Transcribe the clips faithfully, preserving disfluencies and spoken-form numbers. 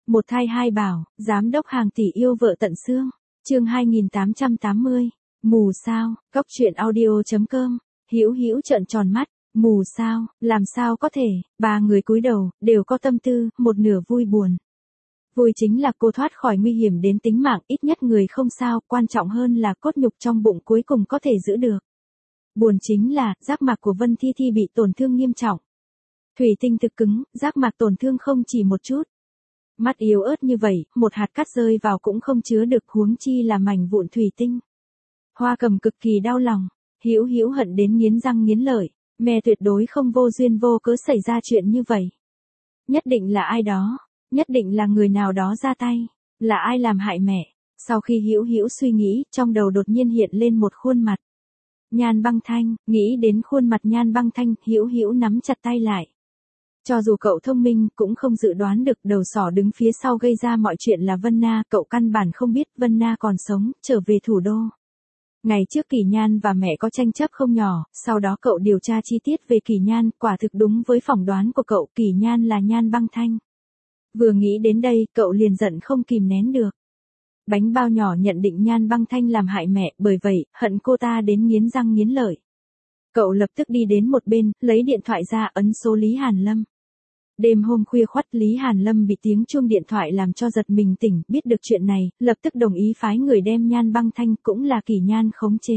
Một thai hai bảo, giám đốc hàng tỷ yêu vợ tận xương. Chương hai nghìn tám trăm tám mươi. Mù sao? Cóc truyện audio chấm com. Hữu Hữu trợn tròn mắt, mù sao? Làm sao có thể? Ba người cúi đầu, đều có tâm tư, một nửa vui buồn. Vui chính là cô thoát khỏi nguy hiểm đến tính mạng, ít nhất người không sao, quan trọng hơn là cốt nhục trong bụng cuối cùng có thể giữ được. Buồn chính là, giác mạc của Vân Thi Thi bị tổn thương nghiêm trọng. Thủy tinh thực cứng, giác mạc tổn thương không chỉ một chút. Mắt yếu ớt như vậy, một hạt cát rơi vào cũng không chứa được, huống chi là mảnh vụn thủy tinh. Hoa Cầm cực kỳ đau lòng, Hữu Hữu hận đến nghiến răng nghiến lợi, mẹ tuyệt đối không vô duyên vô cớ xảy ra chuyện như vậy. Nhất định là ai đó, nhất định là người nào đó ra tay, là ai làm hại mẹ. Sau khi Hữu Hữu suy nghĩ, trong đầu đột nhiên hiện lên một khuôn mặt. Nhan Băng Thanh, nghĩ đến khuôn mặt Nhan Băng Thanh, Hữu Hữu nắm chặt tay lại. Cho dù cậu thông minh, cũng không dự đoán được đầu sỏ đứng phía sau gây ra mọi chuyện là Vân Na, cậu căn bản không biết Vân Na còn sống, trở về thủ đô. Ngày trước Kỳ Nhan và mẹ có tranh chấp không nhỏ, sau đó cậu điều tra chi tiết về Kỳ Nhan, quả thực đúng với phỏng đoán của cậu, Kỳ Nhan là Nhan Băng Thanh. Vừa nghĩ đến đây, cậu liền giận không kìm nén được. Bánh bao nhỏ nhận định Nhan Băng Thanh làm hại mẹ, bởi vậy, hận cô ta đến nghiến răng nghiến lợi. Cậu lập tức đi đến một bên, lấy điện thoại ra ấn số Lý Hàn Lâm. Đêm hôm khuya khoắt Lý Hàn Lâm bị tiếng chuông điện thoại làm cho giật mình tỉnh, biết được chuyện này, lập tức đồng ý phái người đem Nhan Băng Thanh cũng là Kỳ Nhan khống chế.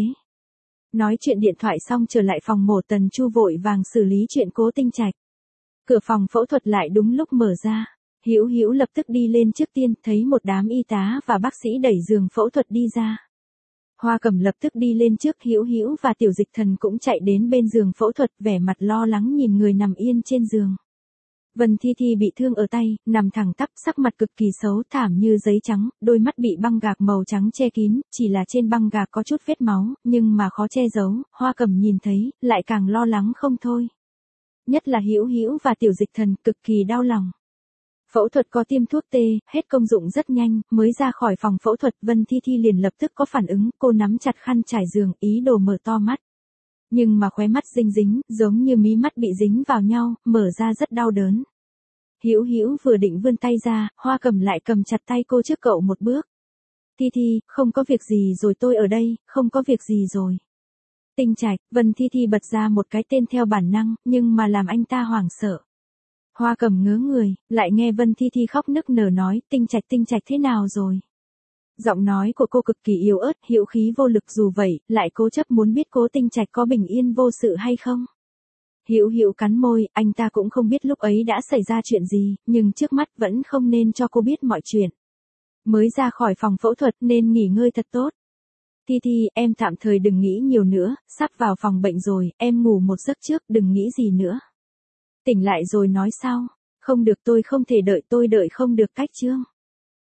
Nói chuyện điện thoại xong trở lại phòng mổ, Tần Chu vội vàng xử lý chuyện Cố Tinh Trạch. Cửa phòng phẫu thuật lại đúng lúc mở ra. Hữu Hữu lập tức đi lên trước tiên, thấy một đám y tá và bác sĩ đẩy giường phẫu thuật đi ra. Hoa Cầm lập tức đi lên trước, Hữu Hữu và Tiểu Dịch Thần cũng chạy đến bên giường phẫu thuật, vẻ mặt lo lắng nhìn người nằm yên trên giường. Vân Thi Thi bị thương ở tay, nằm thẳng tắp, sắc mặt cực kỳ xấu, thảm như giấy trắng, đôi mắt bị băng gạc màu trắng che kín, chỉ là trên băng gạc có chút vết máu, nhưng mà khó che giấu. Hoa Cầm nhìn thấy, lại càng lo lắng không thôi. Nhất là Hữu Hữu và Tiểu Dịch Thần cực kỳ đau lòng. Phẫu thuật có tiêm thuốc tê, hết công dụng rất nhanh, mới ra khỏi phòng phẫu thuật, Vân Thi Thi liền lập tức có phản ứng, cô nắm chặt khăn trải giường, ý đồ mở to mắt. Nhưng mà khóe mắt dính dính, giống như mí mắt bị dính vào nhau, mở ra rất đau đớn. Hữu Hữu vừa định vươn tay ra, Hoa Cầm lại cầm chặt tay cô trước cậu một bước. Thi Thi, không có việc gì rồi, tôi ở đây, không có việc gì rồi. Tinh Trạch, Vân Thi Thi bật ra một cái tên theo bản năng, nhưng mà làm anh ta hoảng sợ. Hoa Cầm ngớ người, lại nghe Vân Thi Thi khóc nức nở nói, Tinh Trạch Tinh Trạch thế nào rồi? Giọng nói của cô cực kỳ yếu ớt, hữu khí vô lực, dù vậy, lại cố chấp muốn biết Cố Tinh Trạch có bình yên vô sự hay không. Hữu Hữu cắn môi, anh ta cũng không biết lúc ấy đã xảy ra chuyện gì, nhưng trước mắt vẫn không nên cho cô biết mọi chuyện. Mới ra khỏi phòng phẫu thuật nên nghỉ ngơi thật tốt. Thi Thi, em tạm thời đừng nghĩ nhiều nữa, sắp vào phòng bệnh rồi, em ngủ một giấc trước, đừng nghĩ gì nữa. Tỉnh lại rồi nói sau. Không được, tôi không thể đợi, tôi đợi không được cách chương.